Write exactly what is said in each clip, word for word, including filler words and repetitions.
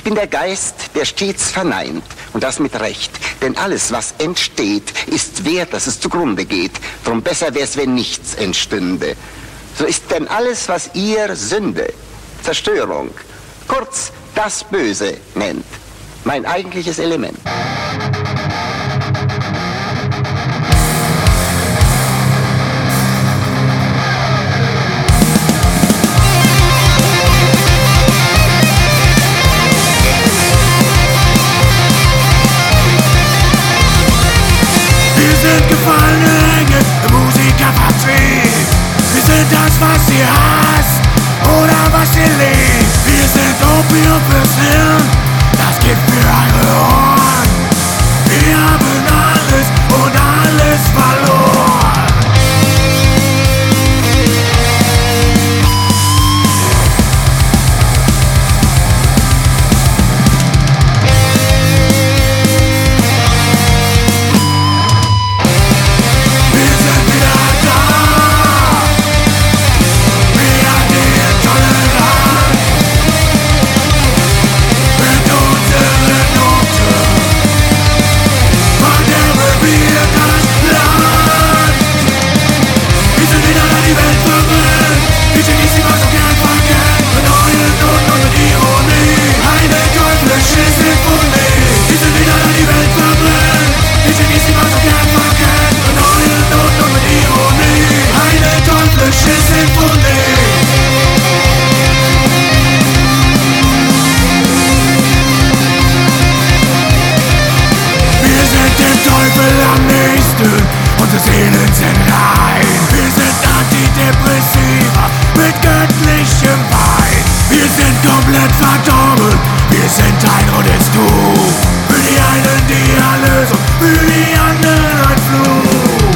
Ich bin der Geist, der stets verneint, und das mit Recht. Denn alles, was entsteht, ist wert, dass es zugrunde geht. Drum besser wär's, wenn nichts entstünde. So ist denn alles, was ihr Sünde, Zerstörung, kurz das Böse nennt, mein eigentliches Element. Wir sind gefallene Engel im Musikervertrieb. Wir sind das, was ihr hasst oder was ihr liebt. Wir sind Opium fürs Hirn, das Gift für eure Ohren. Wir haben alles und alles verloren. Unsere Seelen sind rein. Wir sind Antidepressiva mit göttlichem Wein. Wir sind komplett verdorben. Wir sind ein rotes Tuch. Für die einen die Erlösung, für die anderen ein Fluch.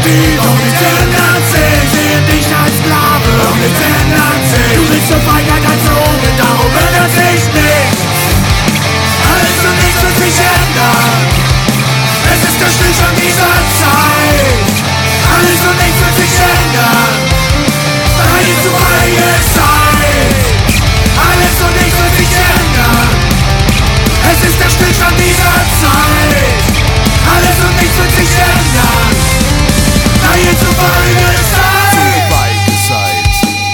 Diktatur. Doch nichts ändert sich, sehe dich als Sklave. Doch nichts ändert sich, du willst zur Freiheit erzogen, darum ändert sich nichts. Alles und nichts wird sich ändern. Es ist der Stillstand dieser Zeit. Alles und nichts wird sich ändern. Freie zu freie Zeit. Alles und nichts wird sich ändern. Es ist der Stillstand dieser Zeit. Alles und nichts wird sich ändern. Freie zu freie Zeit. Zu freie Zeit.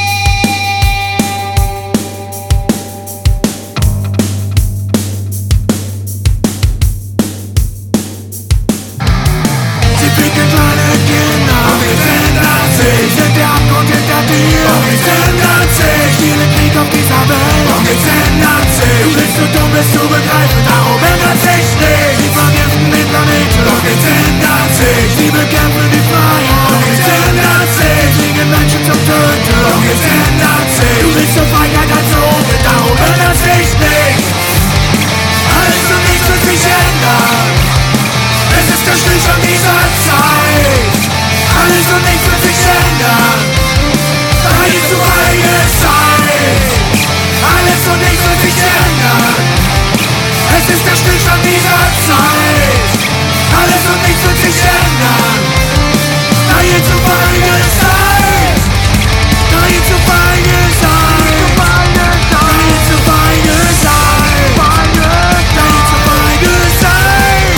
Sie ficken kleine Kinder. Doch nichts ändert sich. Sind der Abgrund hinter dir. Doch nichts ändert sich. Viele Krieg auf dieser Welt. Doch nichts ändert sich. Du bist zu dumm, es zu begreifen, darum ändert sich nicht. Sie vergiften den Planeten. Doch nichts ändert sich. Sie bekämpfen die Freiheit. Doch nichts ändert sich. Fliegen Menschen zum Töten. Doch nichts ändert sich. Du bist zur Freiheit erzogen, darum ändert sich nicht. Alles und nichts wird sich ändern. Es ist der Stillstand dieser Zeit. Alles und nichts wird sich ändern. Freie zu freie Zeit. Alles und nichts wird sich ändern. Es ist der Stillstand dieser Zeit. Alles und nichts wird sich ändern. Freie zu freie Zeit. Freie zu freie Zeit. Freie zu freie Zeit. Freie zu freie Zeit.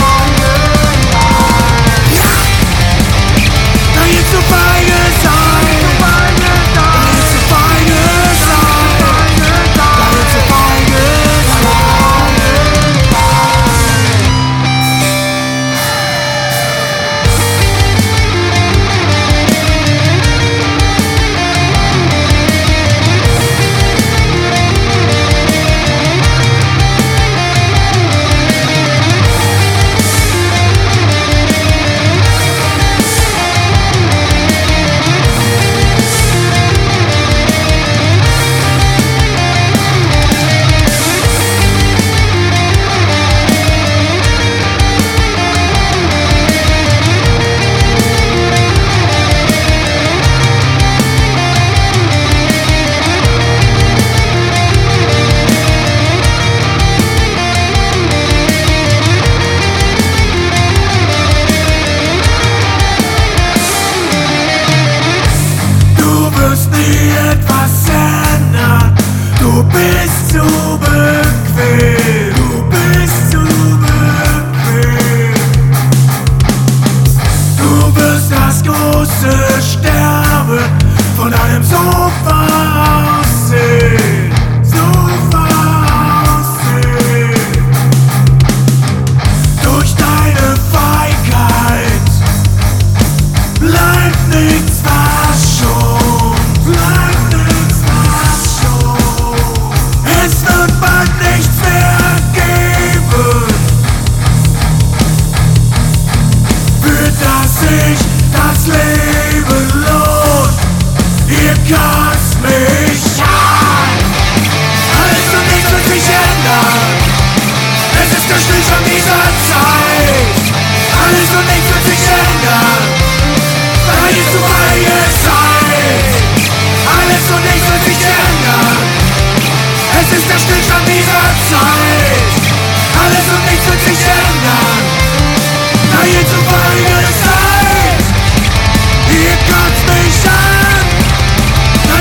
Freie zu freie Zeit. Freie zu freie Zeit. Freie zu freie Ihr kotzt mich an.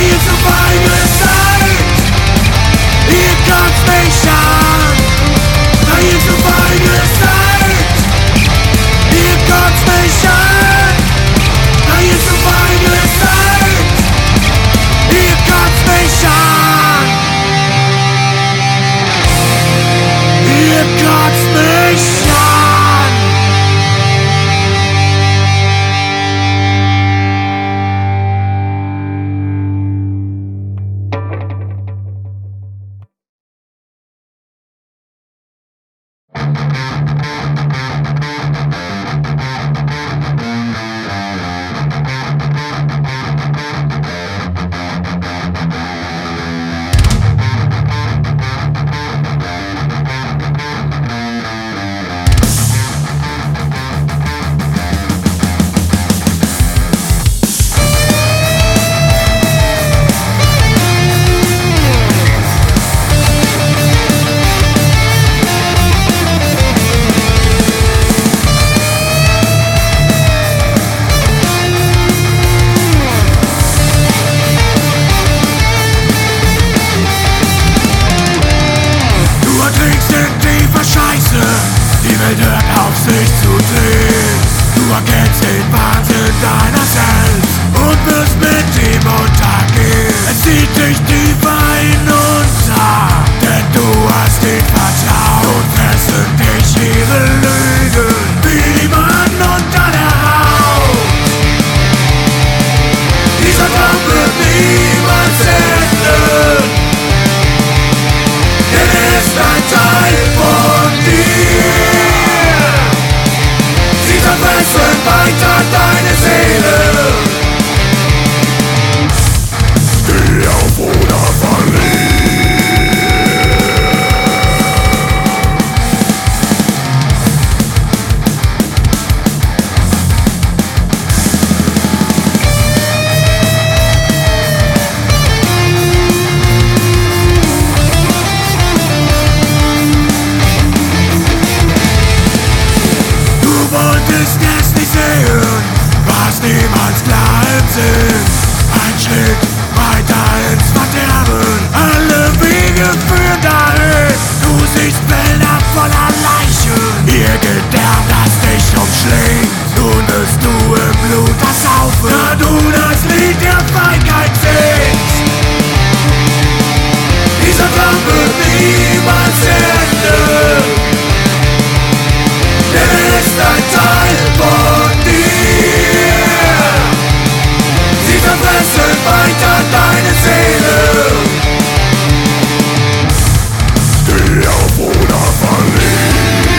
weiter deine Seele. Steh auf oder verlier. Was niemals klar im Sinn. Ein Schritt weiter ins Verderben. Alle Wege führen dahin. Du siehst Bilder voller Leichen. Ihr Gedärm, das dich umschlingt. Nun bist du im Blut das Saufen. Da du das Lied der Feigheit singst. Dieser Traum wird niemals enden. Denn er ist ein Teil von dir. Sie zerfressen weiter deine Seele. Steh auf oder verlier.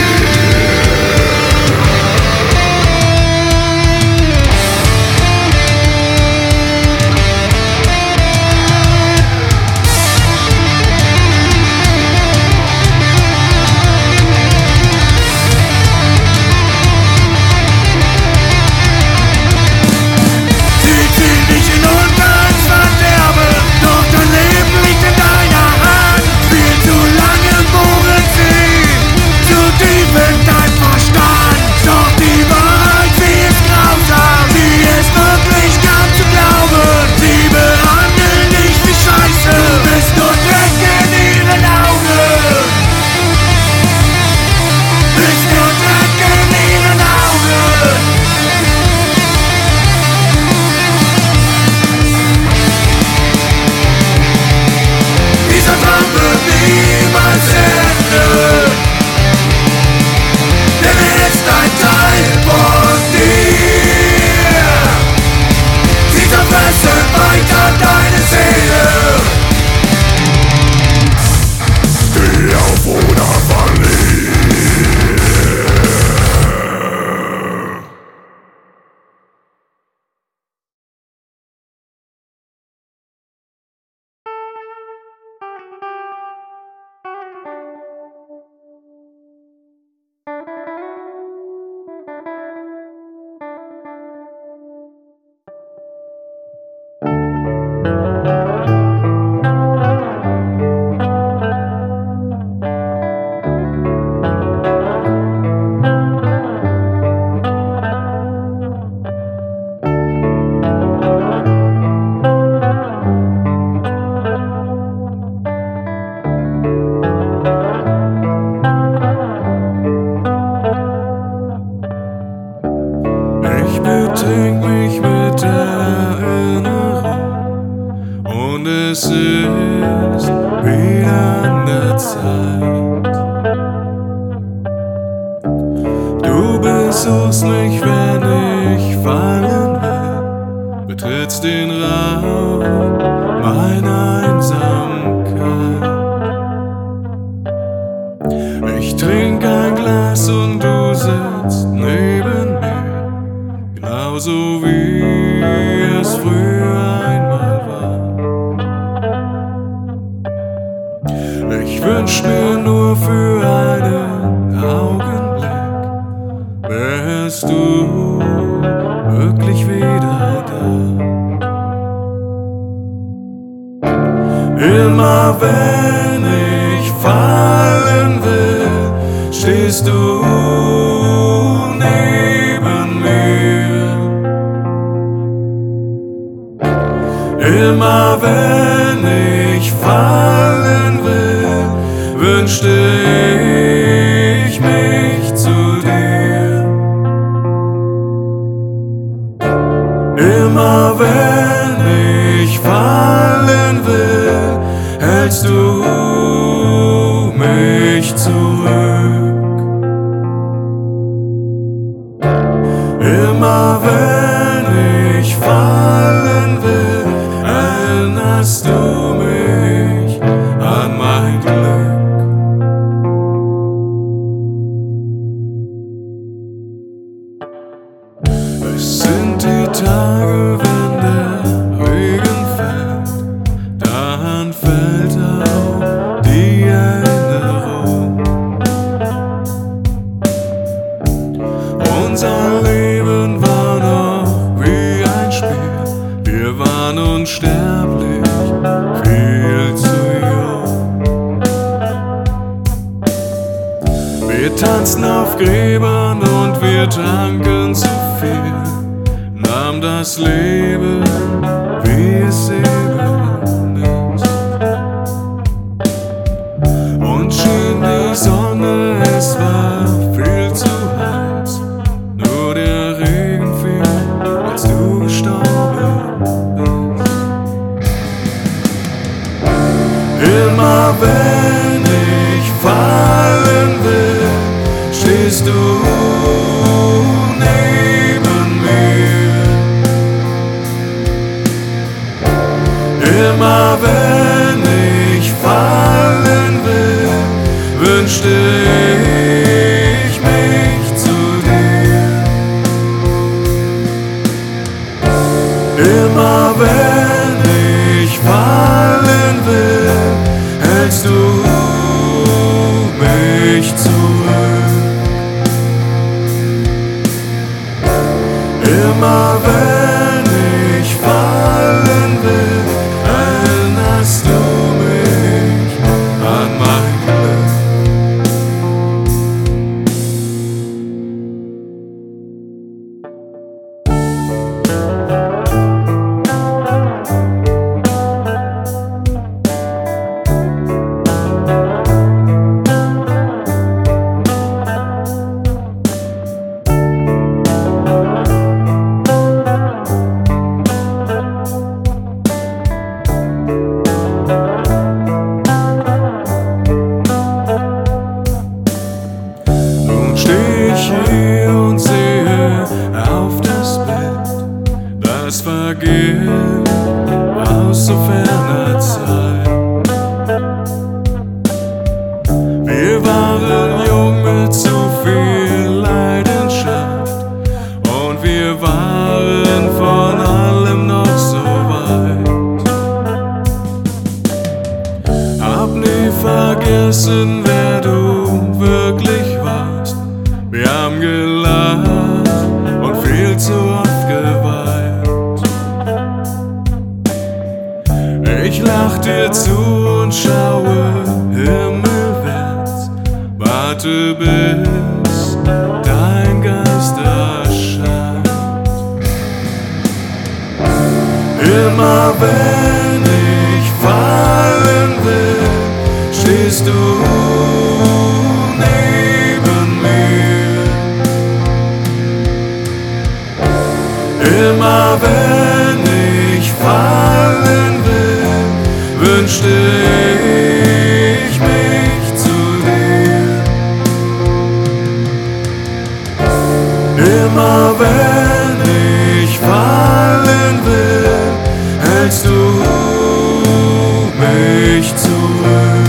Immer wenn ich fallen will, erinnerst du mich an mein Glück. Es sind die Tage, wenn der Regen fällt, dann fällt auch die Erinnerung. Unser Leben war noch wie ein Spiel, wir waren unsterblich, viel zu jung. Wir tanzten auf Gräbern und wir tranken zu viel, nahm das Leben, wie es eben ist. Und schien die Sonne, es war viel zu heiß, nur der Regen fiel, als du gestorben bist. Immer wenn ich fallen will, stehst du neben mir. Immer wenn ich fallen will, wünschte ich mich zu dir. Immer wenn ich fallen will, hältst du mich zurück. Immer wenn ich fallen will, erinnerst du mich an mein Glück. Steh ich hier und sehe auf das Bild, das vergeht aus so ferner Zeit. Wir waren jung mit zu viel Leidenschaft und wir waren von allem noch so weit. Hab nie vergessen, wer du wirklich warst. Wir haben gelacht und viel zu oft geweint. Ich lach dir zu und schaue himmelwärts, warte bis dein Geist erscheint. Immer wenn ich fallen will, stehst du neben mir. Immer wenn ich fallen will, wünschte ich mich zu dir. Immer wenn ich fallen will, hältst du mich zurück.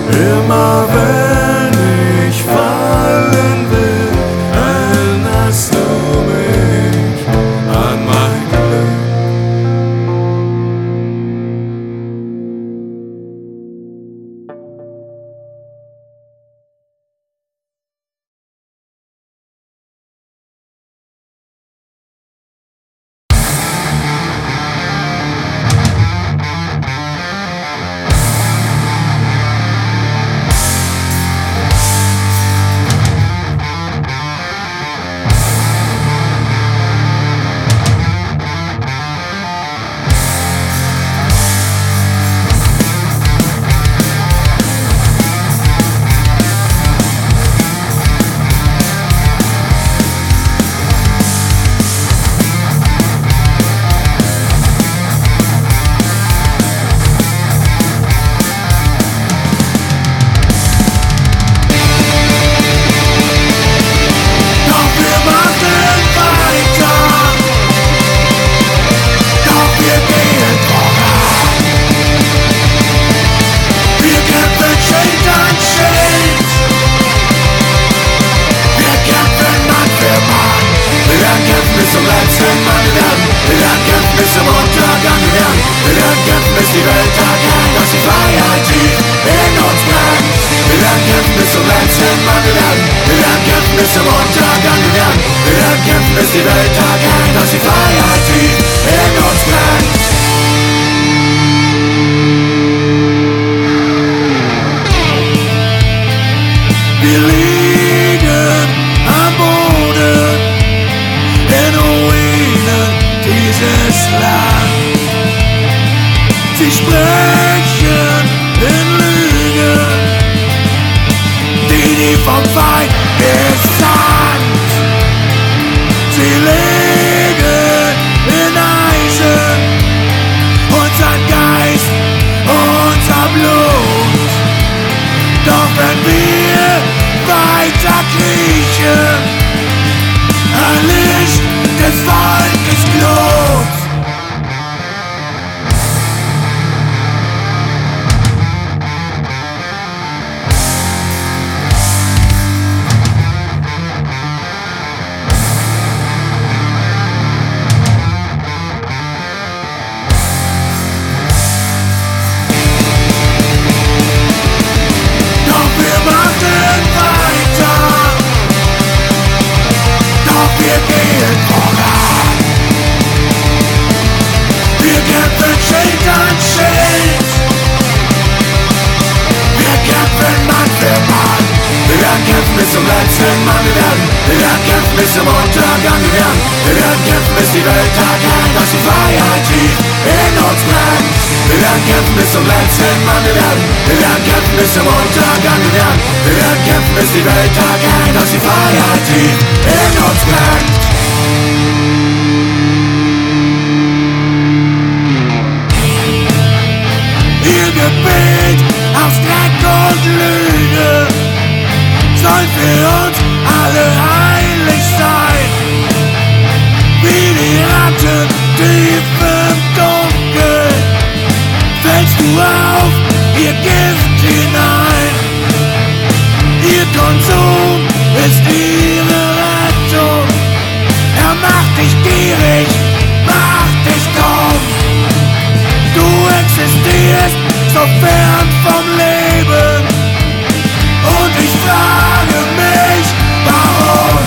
Immer wenn ich fallen will, erinnerst bis zum Untergang. Wir werden, wir werden kämpfen, bis die Welt erkennt, dass die Freiheit tief in uns brennt. Wir liegen am Boden in Ruinen dieses Land. Sie sprechen in Lügen, die die vom Feind gesandt. Sie legen in Eisen unseren Geist, unser Blut. Doch wenn wir weiter kriechen, erlischt des Volkes Glut. Wir gehen voran. Wir kämpfen Schild an Schild. Wir kämpfen Mann für Mann. Wir werden kämpfen bis zum letzten Mann. Wir werden, wir werden kämpfen bis zum Untergang. Wir werden, wir werden kämpfen bis die Welt erkennt, dass die Freiheit tief in uns brennt. Wir werden kämpfen bis zum letzten Mann. Wir werden, wir werden kämpfen bis zum Untergang. Wir werden, wir werden kämpfen bis die Welt erkennt, dass die Freiheit tief in uns brennt. Ihr Gebet aus Dreck und Lüge soll für uns alle heilig sein. Wie die Ratten tief im Dunkeln fällst du auf ihr Gift hinein. Ihr Konsum ist ihre Rettung. Er macht dich gierig, macht dich dumm. Du existierst so fern vom Leben. Und ich frage mich, warum?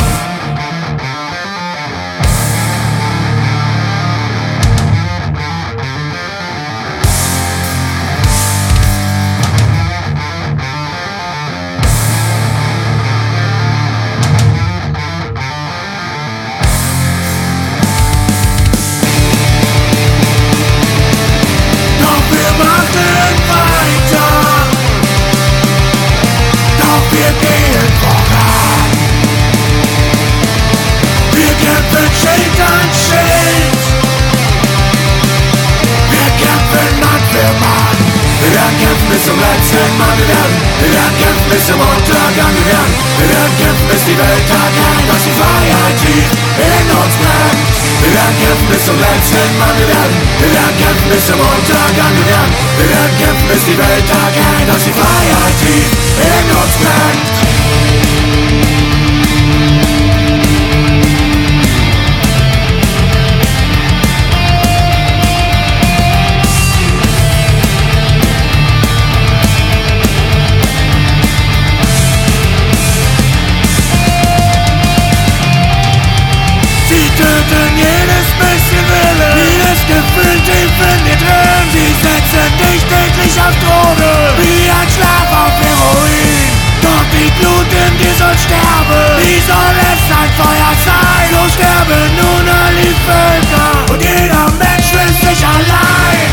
Wir gehen voran. Wir kämpfen Schild an Schild. Wir kämpfen Mann für Mann. Wir werden kämpfen bis zum letzten Mann. Wir werden, wir werden kämpfen bis zum Untergang. Wir werden, wir werden kämpfen bis die Welt erkennt, dass die Freiheit tief in uns brennt. Wir werden kämpfen bis zum letzten Mann. Wir werden, wir werden kämpfen bis zum Untergang. Wir werden, wir werden kämpfen bis die Welt erkennt, dass die Freiheit tief in uns brennt. Sie töten jedes bisschen Wille, jedes Gefühl tief in dir drin. Sie setzen dich täglich auf Droge, wie ein Schlaf auf Heroin. Doch die Glut in dir soll sterben, wie soll es ein Feuer sein? So sterben nun all die Völker und jeder Mensch will sich allein.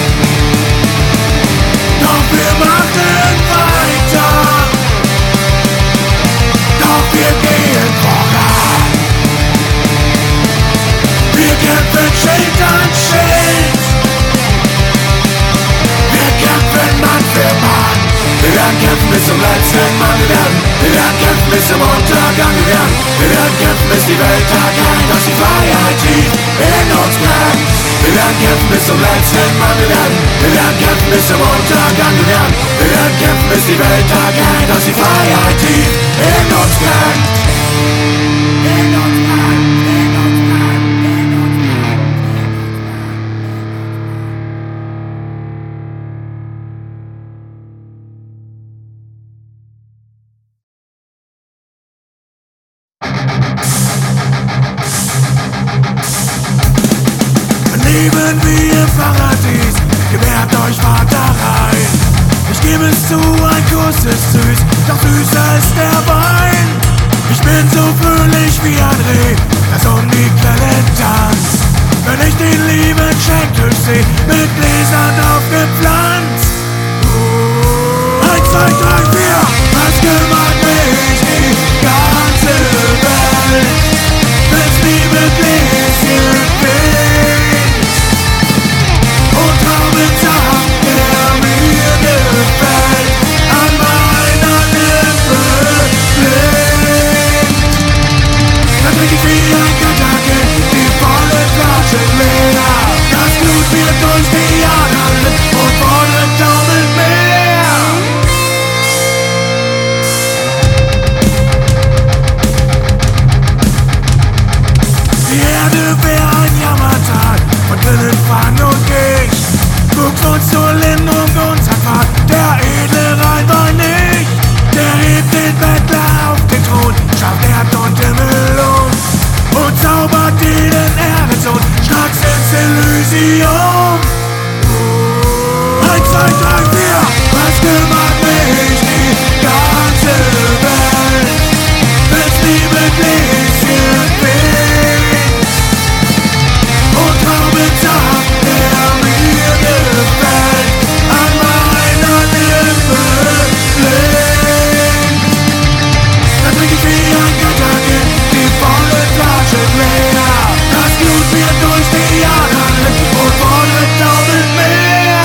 Doch wir machen weiter, doch wir gehen voran. Wir kämpfen Schild an Schild. Wir kämpfen Mann für Mann. Wir werden kämpfen bis zum letzten Mann. Wir werden, wir werden kämpfen bis zum Untergang. Wir werden, wir werden kämpfen bis die Welt erkennt, dass die Freiheit tief in uns brennt. Wir werden kämpfen bis zum letzten Mann. Wir werden, wir werden kämpfen bis zum Untergang. Wir werden, wir werden kämpfen bis die Welt erkennt, dass die Freiheit tief in uns brennt. Paradies, gewährt euch Vater rein. Ich gebe es zu, ein Kuss ist süß, doch süßer ist der Wein. Ich bin so fröhlich wie ein Reh, das um die Quelle tanzt. Wenn ich den lieben Schenktisch seh, mit Gläsern aufgepflanzt. Eins, zwei, drei, vier, was kümmert mich die ganze Welt, wenn's liebe Gläschen fehlt und Traubensaft, der mir gefällt, an meiner Lippe klebt. Dann trink ich wie ein Kantake die volle Flasche leer. Das Blut wird durch die Adern und volle Daumen mehr. Die Erde wär ein Jammertal von Grillen, Pfannen und Gicht. Guckt uns zur Linderung unser Pfad, der edle Rheinwein nicht. Der hebt den Bettler auf den Thron, schafft Erd und Himmel um und zaubert jeden Erdensohn stracks ins Elysium. Eins, zwei, drei, vier, was kümmert mich die ganze Welt, wenn's liebe Gläschen fehlt und Traubensaft, der mir gefällt, an meiner Lippe klebt. Dann trink ich wie ein Kantake die volle Flasche leer. Das Blut wird durch die Adern und volle Daumen mehr.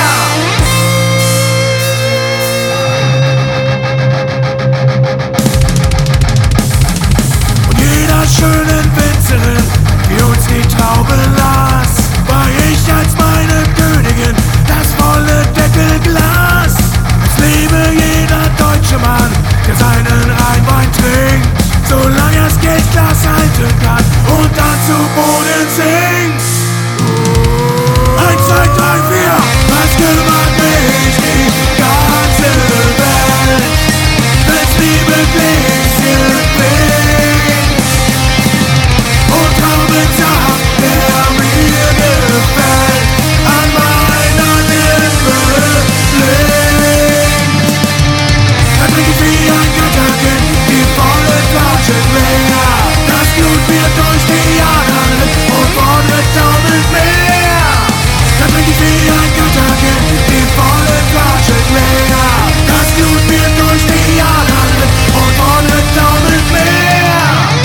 Und jeder schönen Winzerin, die uns die Traube las, war ich als meine Königin das volle Deckelglas. Es lebe jeder deutsche Mann, der seinen Rheinwein trinkt, solange er das Kelchglas halten kann und dann zu Boden sinkt. Eins, zwei, drei, vier, was kümmert mich die ganze Welt, wenn's liebe Gläschen fehlt und Traubensaft, der mir gefällt, an meiner Lippe klebt. Dann trink ich wie ein Kantake die volle Flasche leer. Das Blut wird durch die Adern und volle Daumen mehr. Dann trink ich wie ein Kantake die volle Flasche leer. Das Blut wird durch die Adern und volle Daumen mehr.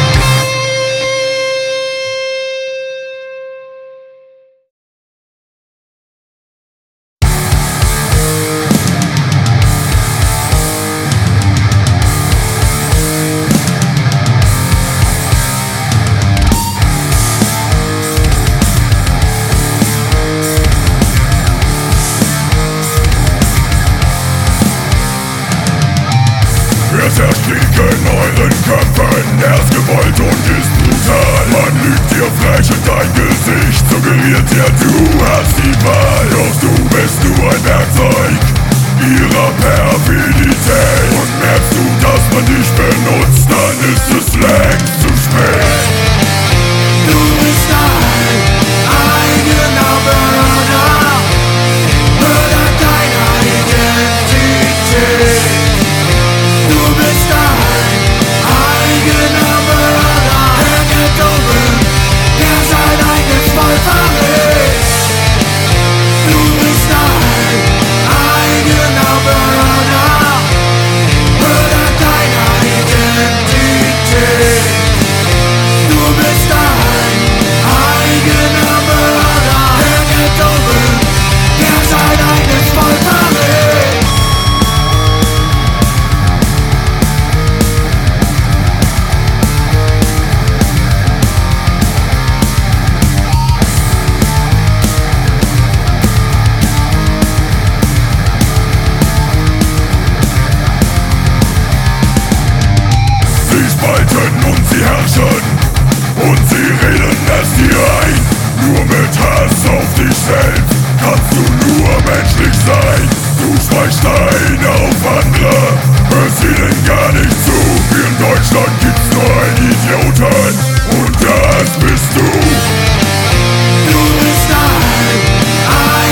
Es herrscht Krieg in euren Köpfen, erst Gewalt und ist brutal. Man lügt dir frech in dein Gesicht, suggeriert dir, du hast die Wahl. Doch du bist nur ein Werkzeug ihrer Perfidität. Und merkst du, dass man dich benutzt, dann ist es längst zu spät. Du bist dein eigener Mörder, Mörder deiner Identität. Du bist dein eigener Mörder, der Gedungen, der sein eigenes Volk verrät. Du bist dein eigener Mörder, Mörder deiner Identität. Du bist dein eigener Mörder, der Gedungen, der sein eigenes Volk verrät. Und sie herrschen und sie reden es dir ein. Nur mit Hass auf dich selbst kannst du nur menschlich sein. Du streichst ein auf andere, hörst ihnen gar nicht zu. Hier in Deutschland gibt's nur einen Idioten und das bist du. Du bist ein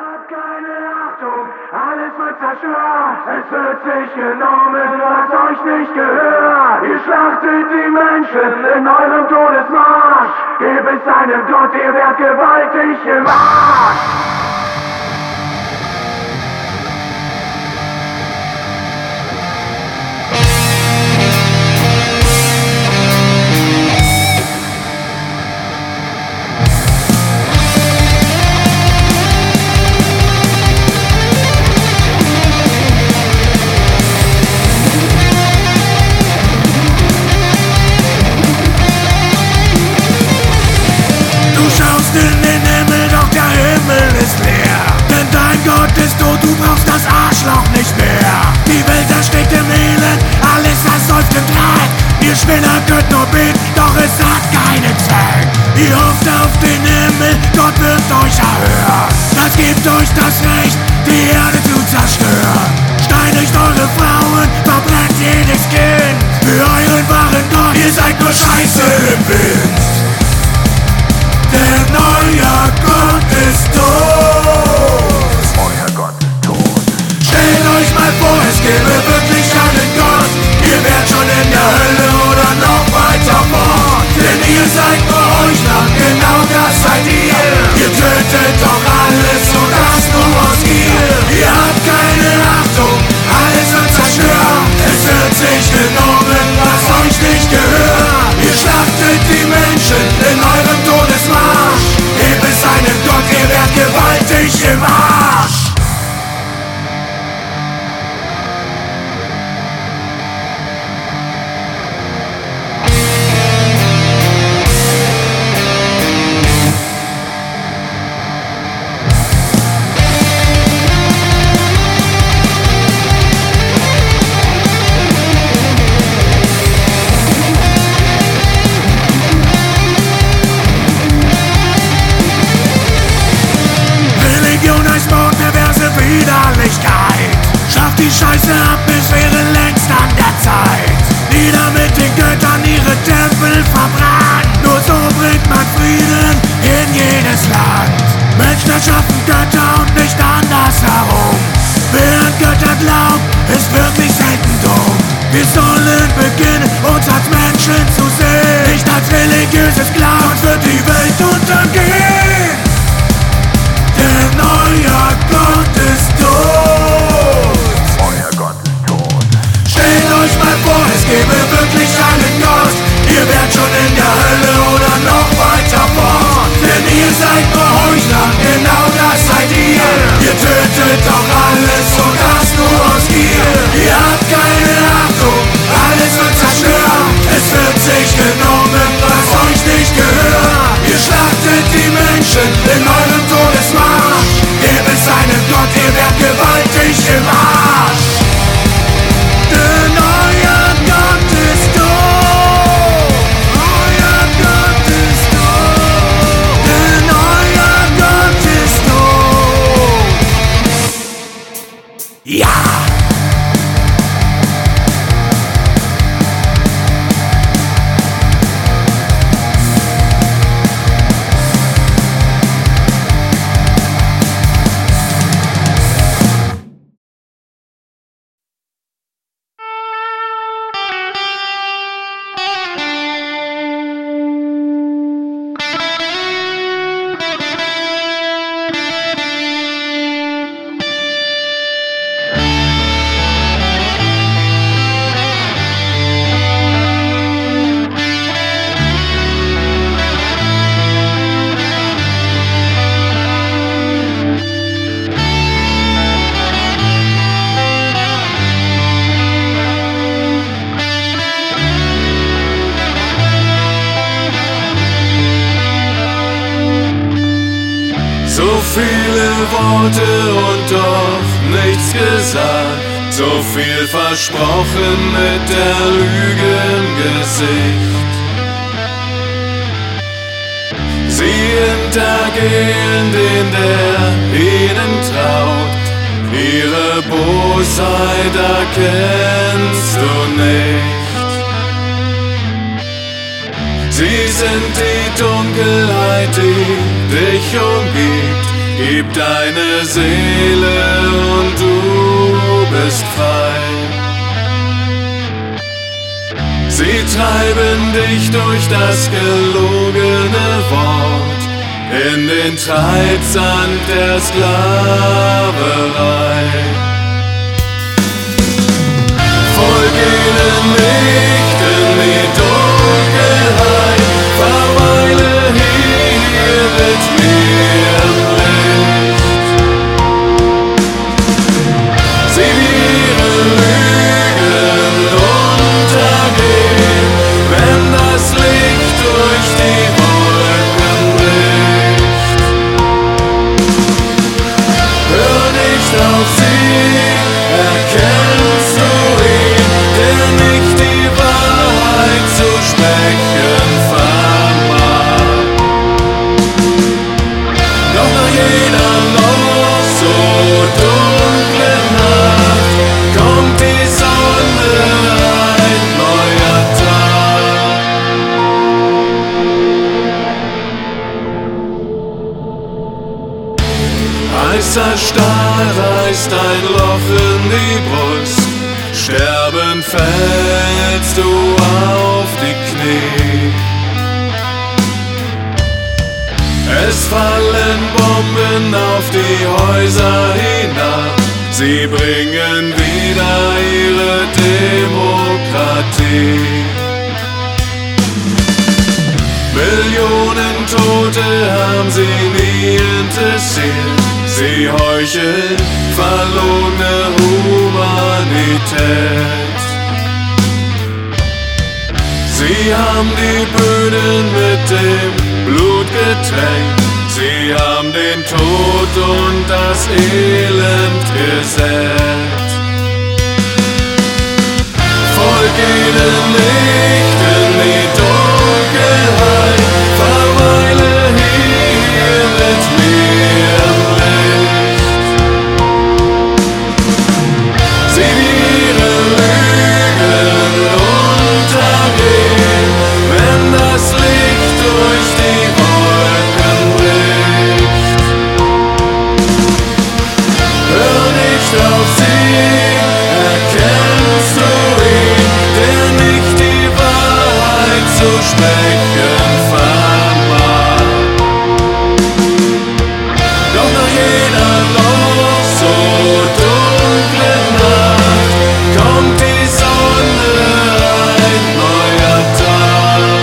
hab keine Achtung, alles wird zerstört. Es wird sich genommen, was euch nicht gehört. Ihr schlachtet die Menschen in eurem Todesmarsch. Gebt es einem Gott, ihr werdet gewaltig im Arsch. In den Himmel, doch der Himmel ist leer. Denn dein Gott ist tot, du brauchst das Arschloch nicht mehr. Die Welt erstickt im Elend, alles ersäuft im Dreck. Ihr Spinner könnt nur beten, doch es hat keinen Zweck. Ihr hofft auf den Himmel, Gott wird euch erhören. Das gibt euch das Recht, die Erde zu zerstören. Steinigt eure Frauen, verbrennt jedes Kind. Für euren wahren Gott, ihr seid nur Scheiße im Wind. Denn euer Gott ist tot. Euer Gott ist tot. Stellt euch mal vor, es gäbe wirklich einen Gott. Ihr wärt schon in der Hölle oder noch weiter fort. Denn ihr seid nur Heuchler, genau das seid ihr. Ihr tötet doch alles und das nur aus Gier. Ihr habt keine Achtung, alles wird zerstört. Es wird sich genommen, was euch nicht gehört. Ihr schlachtet die Menschen in eurem Todesmarsch. Gebt es einem Gott, ihr werdet gewaltig im Arsch. Schafft die Scheiße ab, es wäre längst an der Zeit. Nieder mit den Göttern, ihre Tempel verbrannt. Nur so bringt man Frieden in jedes Land. Menschen erschaffen Götter und nicht andersherum. Wer an Götter glaubt, ist wirklich selten dumm. Wir sollen beginnen, uns als Menschen zu sehen. Nicht als religiöses Glauben, sonst wird die Welt untergehen. Denn euer Gott ist tot. Euer Gott ist tot. Stellt euch mal vor, es gäbe wirklich einen Gott. Ihr wärt schon in der Hölle oder noch weiter fort. Denn ihr seid nur Heuchler, genau das seid ihr. Ihr tötet doch alles und das nur aus Gier. Ihr habt keine Achtung, alles wird zerstört. Es wird sich genommen, was euch nicht gehört. Ihr schlachtet die Menschen in eurem Todesmarsch. Gebt es einem Gott, ihr werdet gewaltig im Arsch. Denn euer Gott ist tot. Euer Gott ist tot. Denn euer Gott ist tot. Ja! viele Worte und doch nichts gesagt. So viel versprochen mit der Lüge im Gesicht. Sie hintergehen den, der ihnen traut. Ihre Bosheit erkennst du nicht. Sie sind die Dunkelheit, die dich umgibt. Gib deine Seele und du bist frei. Sie treiben dich durch das gelogene Wort in den Treibsand der Sklaverei. Folg ihnen nicht in die Dunkelheit, verweile hier mit mir im Licht. Sieh ihre Lügen untergehen, wenn das Licht durch die Wolken bricht. Hör nicht auf sie, erkennst du ihn, der nicht die Wahrheit zu sprechen vermag. Doch nach jeder noch so dunklen Nacht kommt die Sonne, ein neuer Tag. Heißer Stahl reißt ein Loch in die Brust, sterbend fällst du auf die Knie. Es fallen Bomben auf die Häuser hinab, sie bringen wieder ihre Demokratie. Millionen Tote haben sie nie interessiert, sie heucheln verlogene Humanität. Sie haben die Böden mit dem Blut getränkt, sie haben den Tod und das Elend gesät. Folg ihnen nicht in die Dunkelheit, verweile hier mit mir im Licht. Sieh ihre Lügen untergehen, wenn das Licht durch die Wolken bricht. Hör nicht auf sie, erkennst du ihn, der nicht die Wahrheit zu sprechen vermag. Doch nach jeder noch so dunklen Nacht kommt die Sonne, ein neuer Tag.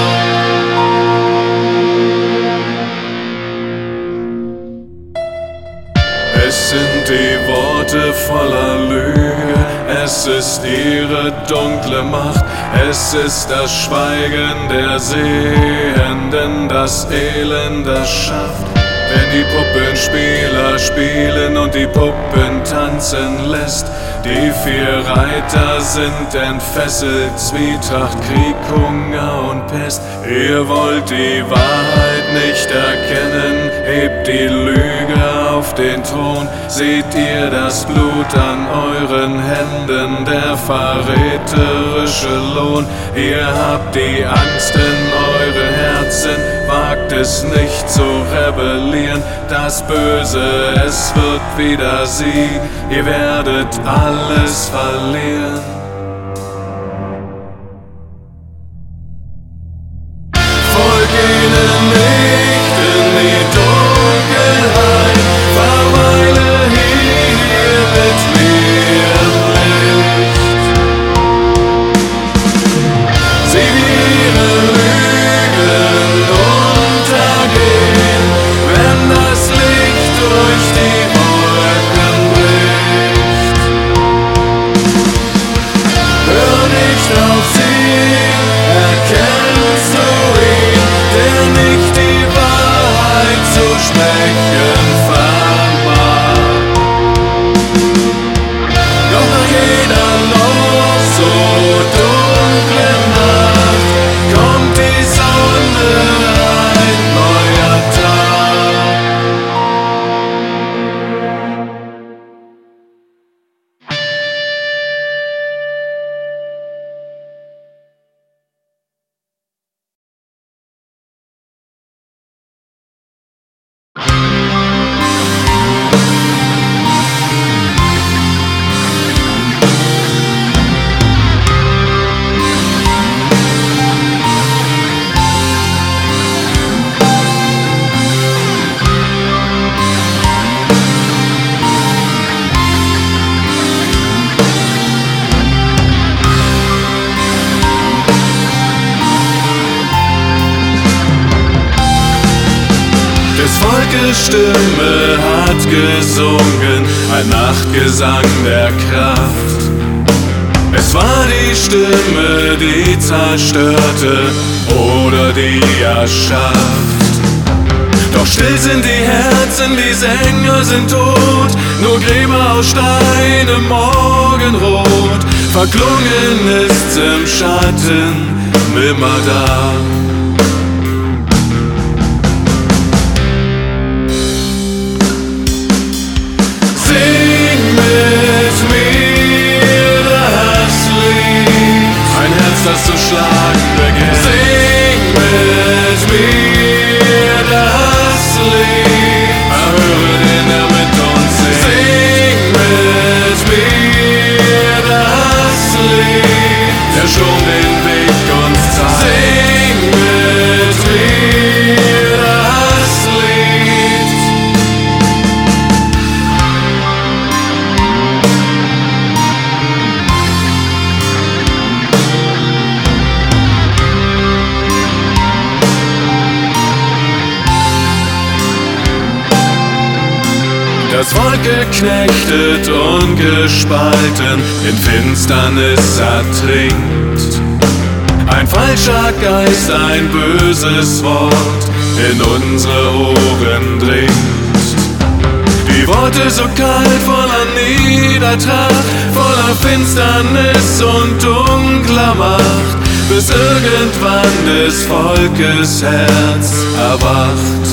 Es sind die Worte voller Lüge, es ist ihre dunkle Macht, es ist das Schweigen der Sehenden, das Elend, das schafft. Wenn die Puppenspieler spielen und die Puppen tanzen lässt, die vier Reiter sind entfesselt, Zwietracht, Krieg, Hunger und Pest. Ihr wollt die Wahrheit nicht erkennen, hebt die Lüge auf den Thron. Seht ihr das Blut an euren Händen, der verräterische Lohn? Ihr habt die Angst in euren Herzen, wagt es nicht zu rebellieren. Das Böse, es wird wieder siegen, ihr werdet alles verlieren. Folg ihnen nicht in die Dunkelheit, verweile hier mit mir im Licht. Sieh ihre Lügen untergehen, wenn das Licht durch die Wolken bricht. Des Volkes Stimme hat gesungen, ein Nachtgesang der Kraft. Es war die Stimme, die zerstörte oder die erschafft. Doch still sind die Herzen, die Sänger sind tot, nur Gräber aus Stein im Morgenrot. Verklungen ist's im Schatten, nimmer da. Sing mit mir das Lied, ein Herz, das zu schlagen beginnt. Sing mit mir das Lied, erhöre den, der mit uns singt. Sing mit mir das Lied, der schon den Weg uns zeigt. Sing mit mir das Lied. Das Volk geknechtet und gespalten, in Finsternis ertrinkt. Ein falscher Geist, ein böses Wort in unsere Ohren dringt. Die Worte so kalt, voller Niedertracht, voller Finsternis und dunkler Macht, bis irgendwann des Volkes Herz erwacht.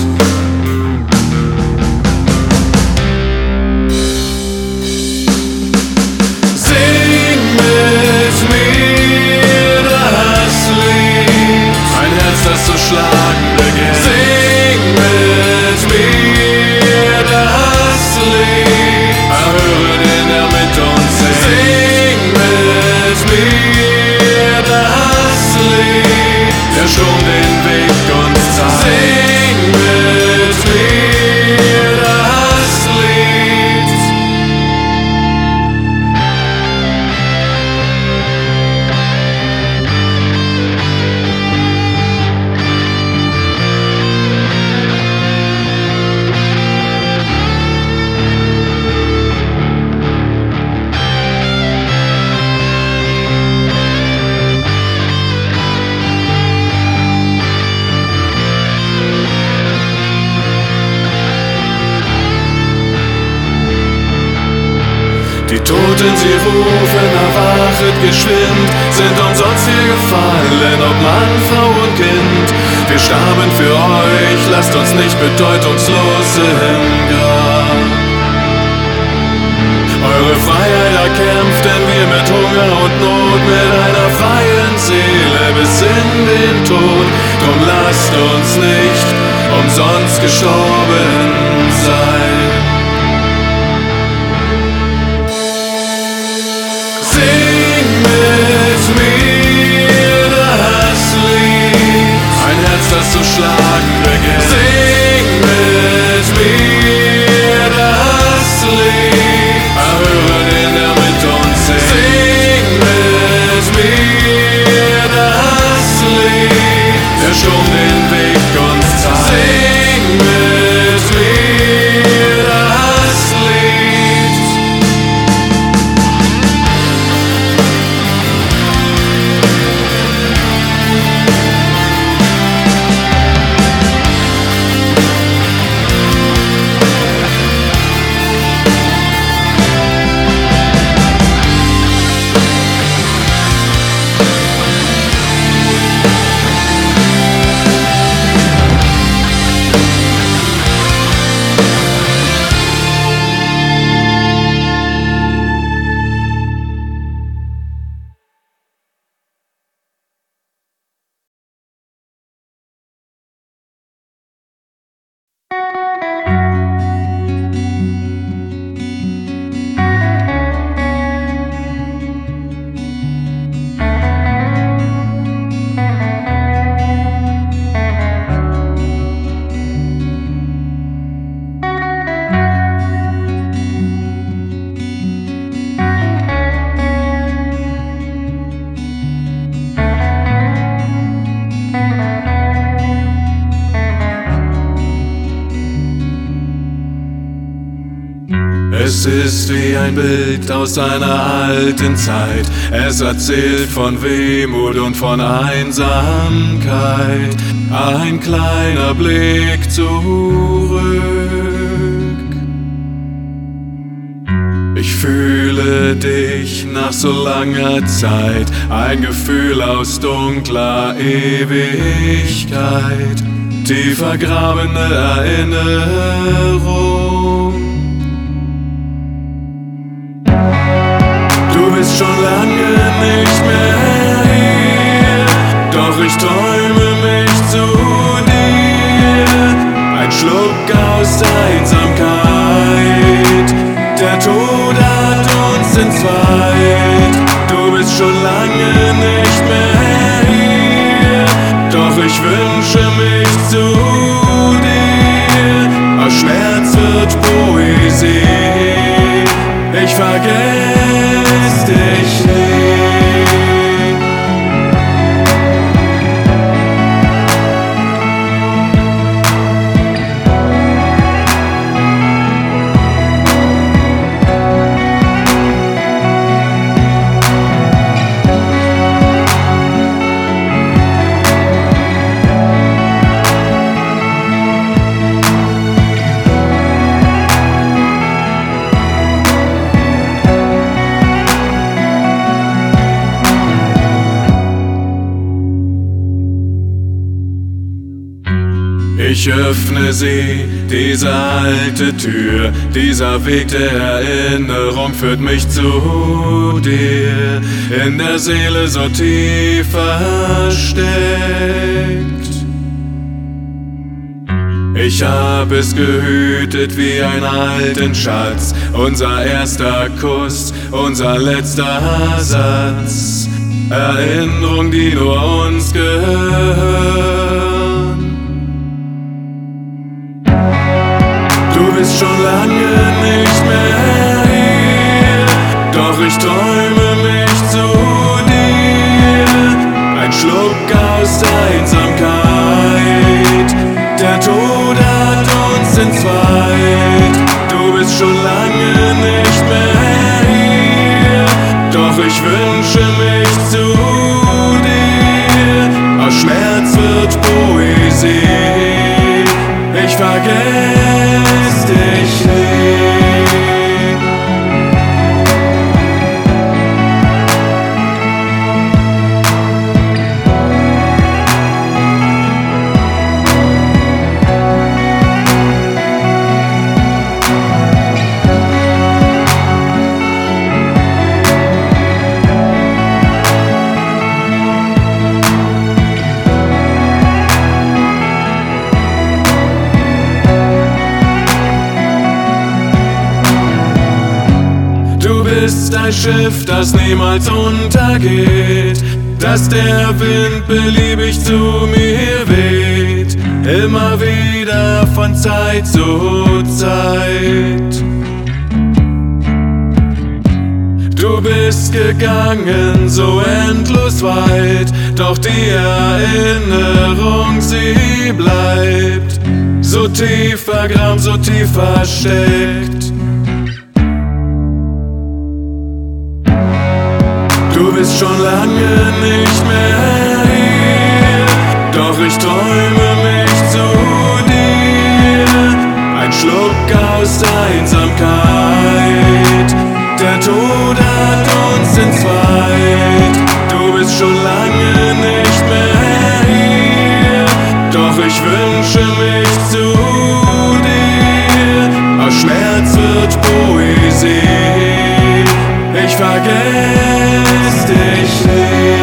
Das zu schlagen beginnt. Sing mit mir das Lied, erhöre den, der mit uns singt. Sing mit mir das Lied, der schon den Weg uns zeigt. Sing mit mir das Lied. Die Toten, sie rufen, erwachet geschwind, sind umsonst hier gefallen, ob Mann, Frau und Kind. Wir starben für euch, lasst uns nicht bedeutungslos im Grab. Eure Freiheit erkämpften wir mit Hunger und Not, mit einer freien Seele bis in den Tod. Drum lasst uns nicht umsonst gestorben sein. Sing mit mir das Lied, ein Herz, das zu schlagen beginnt. Sing mit mir das Lied, erhöre den, der mit uns singt. Sing mit mir das Lied, der schon den Weg uns zeigt. Sing mit mir das Lied. Es ist wie ein Bild aus einer alten Zeit. Es erzählt von Wehmut und von Einsamkeit. Ein kleiner Blick zurück. Ich fühle dich nach so langer Zeit, ein Gefühl aus dunkler Ewigkeit, tief vergrabene Erinnerung. Du bist schon lange nicht mehr hier, doch ich träume mich zu dir. Ein Schluck aus Einsamkeit, der Tod hat uns entzweit. Du bist schon lange nicht mehr hier, doch ich wünsche mich zu dir. Aus Schmerz wird Poesie, ich vergess dich nie. Ich öffne sie, diese alte Tür, dieser Weg der Erinnerung führt mich zu dir, in der Seele so tief versteckt. Ich hab es gehütet wie einen alten Schatz, unser erster Kuss, unser letzter Satz, Erinnerung, die nur uns gehört. Du bist schon lange nicht mehr hier, doch ich träume mich zu dir. Ein Schluck aus Einsamkeit, der Tod hat uns entzweit. Du bist schon lange nicht mehr hier, doch ich wünsche mich zu dir. Aus Schmerz wird Poesie, ich vergess dich nie. Du bist ein Schiff, das niemals untergeht, dass der Wind beliebig zu mir weht, immer wieder von Zeit zu Zeit. Du bist gegangen so endlos weit, doch die Erinnerung, sie bleibt so tief vergraben, so tief versteckt. Du bist schon lange nicht mehr hier, doch ich träume mich zu dir. Ein Schluck aus Einsamkeit, der Tod hat uns entzweit. Du bist schon lange nicht mehr hier, doch ich wünsche mich zu dir. Aus Schmerz wird Poesie, ich vergess dich nie.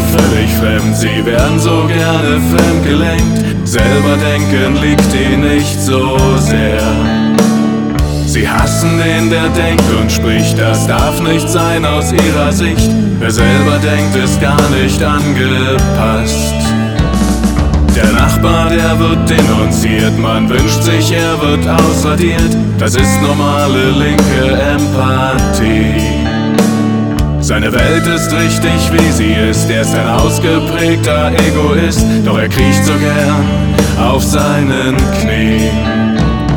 völlig fremd. Sie werden so gerne fremdgelenkt, selber denken liegt ihnen nicht so sehr. Sie hassen den, der denkt und spricht, das darf nicht sein aus ihrer Sicht. Wer selber denkt, ist gar nicht angepasst. Der Nachbar, der wird denunziert, man wünscht sich, er wird ausradiert. Das ist normale linke Empathie. Seine Welt ist richtig, wie sie ist, er ist ein ausgeprägter Egoist, doch er kriecht so gern auf seinen Knien.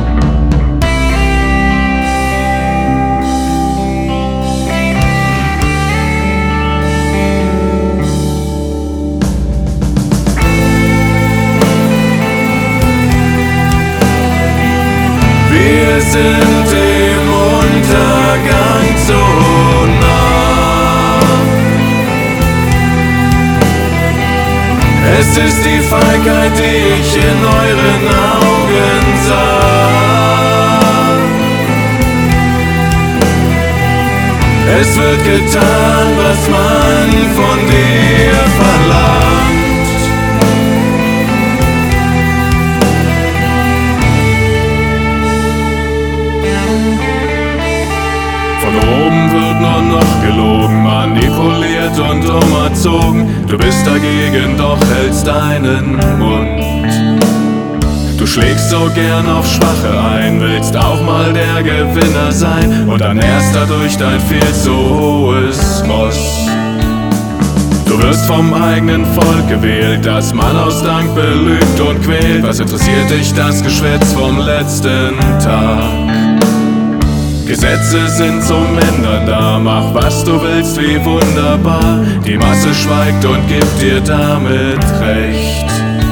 Wir sind dem Untergang so nah. Es ist die Feigheit, die ich in euren Augen sah. Es wird getan, was man von dir verlangt. Von oben wird nur noch gelogen, manipuliert und umerzogen. Du bist dagegen, doch hältst deinen Mund. Du schlägst so gern auf Schwache ein, willst auch mal der Gewinner sein und dann erst dadurch dein viel zu hohes Ross. Du wirst vom eigenen Volk gewählt, das man aus Dank belügt und quält. Was interessiert dich das Geschwätz vom letzten Tag? Gesetze sind zum Ändern da, mach was du willst, wie wunderbar. Die Masse schweigt und gibt dir damit recht.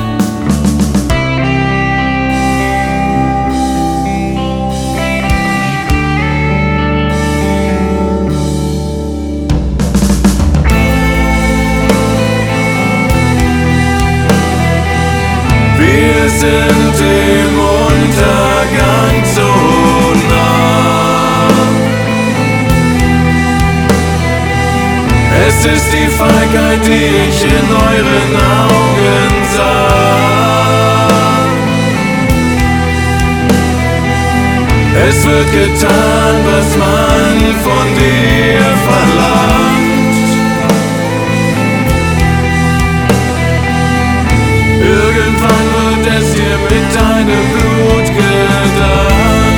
Wir sind dem Untergang so nah. Es ist die Feigheit, die ich in euren Augen sah. Es wird getan, was man von dir verlangt. Irgendwann wird es dir mit deinem Blut gedankt.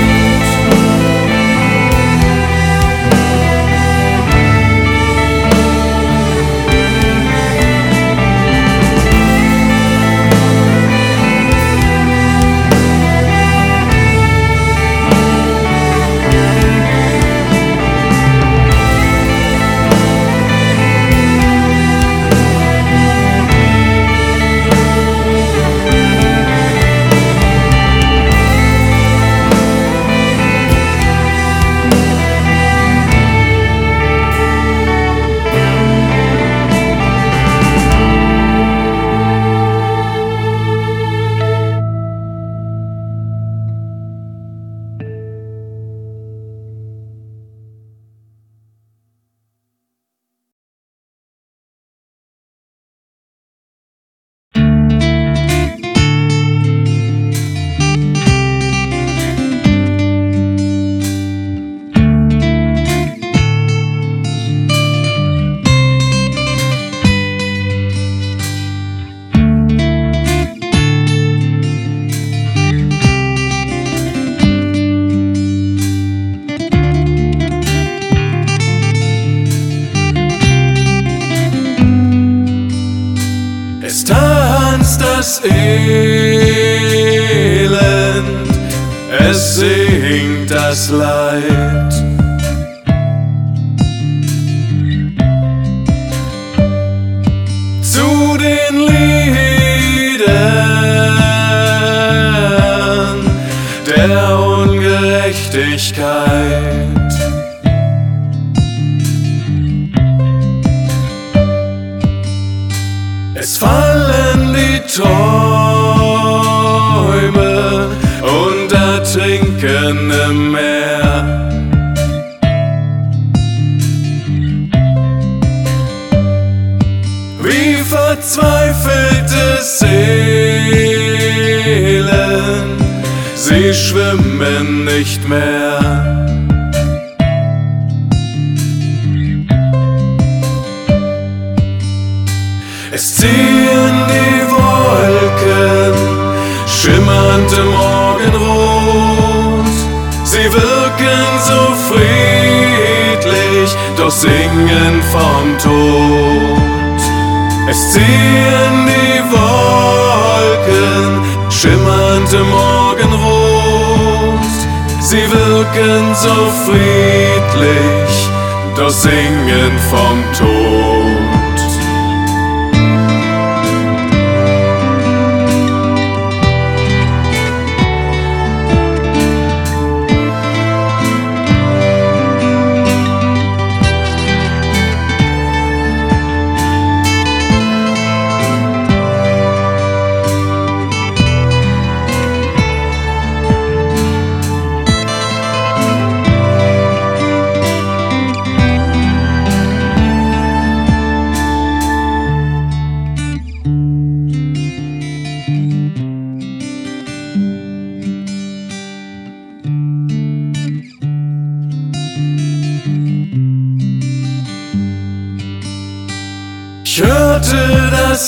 Das Elend, es singt das Leid. Zu den Liedern der Ungerechtigkeit. Es fallen die Träume und ertrinken im Meer. Wie verzweifelte Seelen, sie schwimmen nicht mehr. Es ziehen die Wolken, schimmernd im Morgenrot. Sie wirken so friedlich, doch singen vom Tod. Es ziehen die Wolken, schimmernd im Morgenrot. Sie wirken so friedlich, doch singen vom Tod. Ich hörte das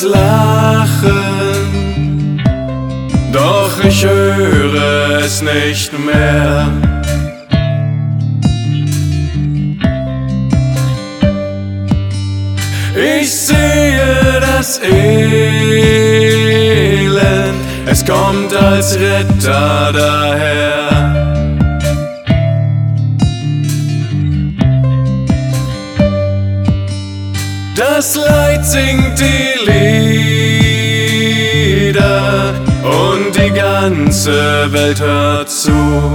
Lachen, doch ich höre es nicht mehr. Ich sehe das Elend, es kommt als Retter daher. Das Leid singt die Lieder und die ganze Welt hört zu.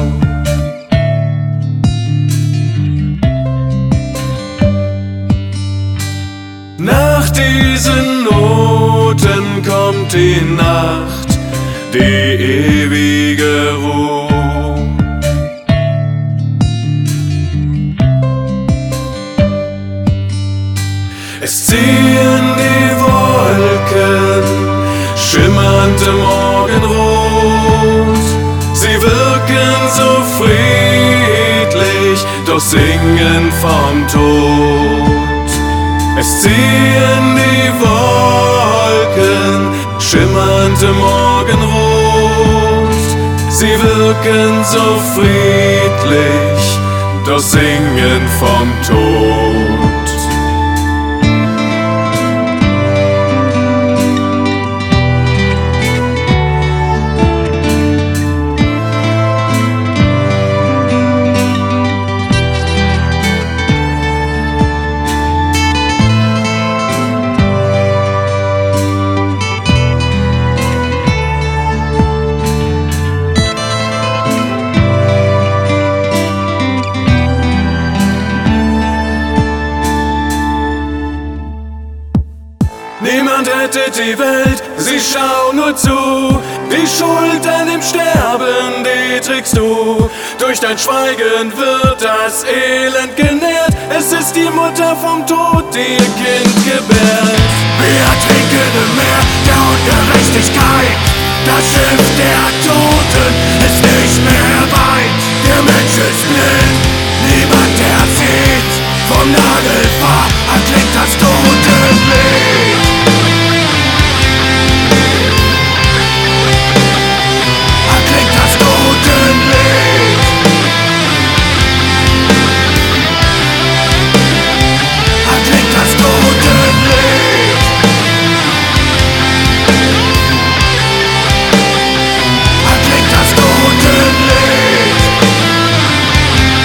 Nach diesen Noten kommt die Nacht, die ewige Ruhe. Es ziehen die Wolken, schimmernd im Morgenrot. Sie wirken so friedlich, doch singen vom Tod. Es ziehen die Wolken, schimmernd im Morgenrot. Sie wirken so friedlich, doch singen vom Tod. Niemand rettet die Welt, sie schauen nur zu. Die Schuld an dem Sterben, die trägst du. Durch dein Schweigen wird das Elend genährt. Es ist die Mutter vom Tod, die ihr Kind gebärt. Wir trinken im Meer der Ungerechtigkeit. Das Schiff der Toten ist nicht mehr weit. Der Mensch ist blind, niemand der sieht. Vom Nagelpaar erklingt das Totenlied. Erklingt das Totenlied. Erklingt das Totenlied. Erklingt das Totenlied.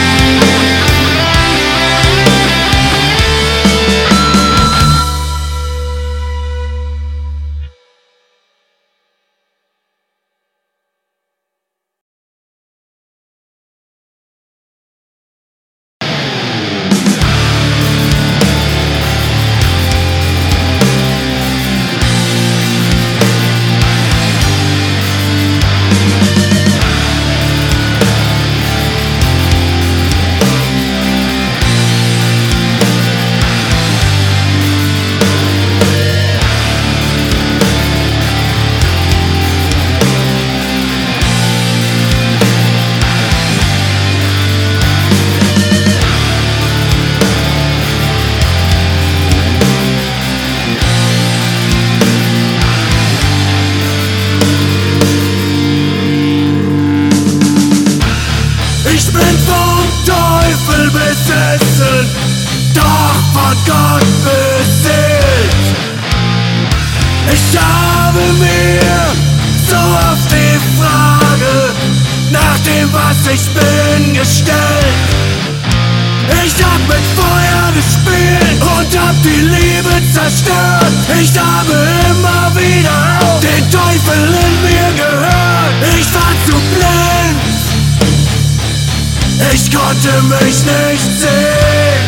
Bösen, doch von Gott beseelt. Ich habe mir so oft die Frage nach dem, was ich bin, gestellt. Ich hab mit Feuer gespielt und hab die Liebe zerstört. Ich habe immer wieder auf den Teufel in mir gehört. Ich war zu blind, ich konnte mich nicht sehen.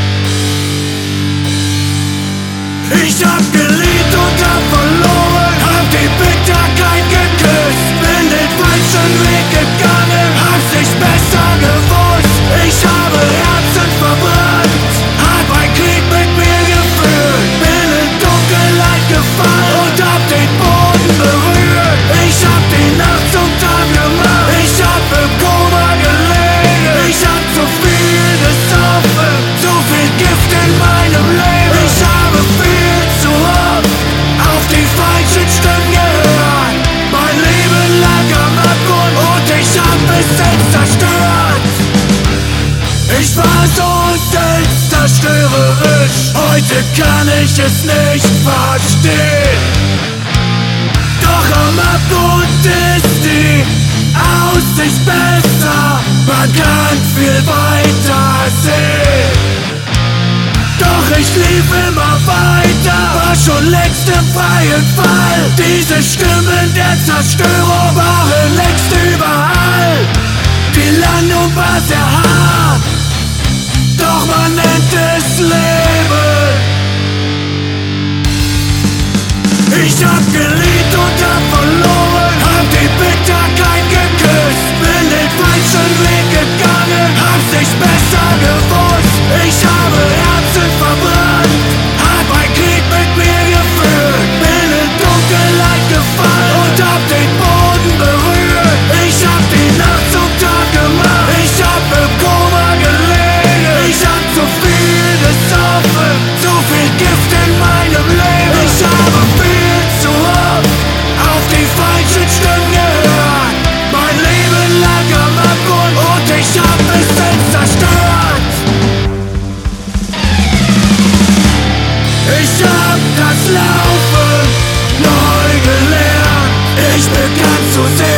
Ich hab geliebt und hab verloren, hab die Bitterkeit geküsst, bin den falschen Weg gegangen, hab's nicht besser gewusst. Ich habe Herzen verbrannt, hab einen Krieg mit mir geführt, bin in Dunkelheit gefallen und hab den Boden berührt. Ich hab die Nacht zum Tag gemacht, ich hab im Koma gelegen, ich hab zu viel gesoffen, zu viel Gift in meinem Leben. Ich habe viel zu oft auf die falschen Stimmen gehört. Mein Leben lag am Abgrund und ich hab es selbst zerstört. Ich war so selbstzerstörerisch, heute kann ich es nicht verstehen. Doch am Abgrund ist die Aussicht besser, man kann viel weiter sehen. Doch ich lief immer weiter, war schon längst im freien Fall. Diese Stimmen der Zerstörung waren längst überall. Die Landung war sehr hart, doch man nennt es Leben. Ich hab geliebt und hab verloren, hab die Bitterkeit geküsst, bin den falschen Weg gegangen, hab's nicht besser gewusst. Ich habe Herzen verbrannt, hab einen Krieg mit mir geführt, bin in Dunkelheit gefallen und hab den Boden berührt. Ich hab die Nacht zum Tag gemacht, ich hab im Koma gelegen, ich hab zu viel gesoffen, zu viel Gift in meinem Leben. Ich habe viel zu oft auf die falschen Stimmen gehört. Mein Leben lag am Abgrund und ich hab es selbst zerstört. Ich hab das Laufen neu gelernt, ich begann zu sehen.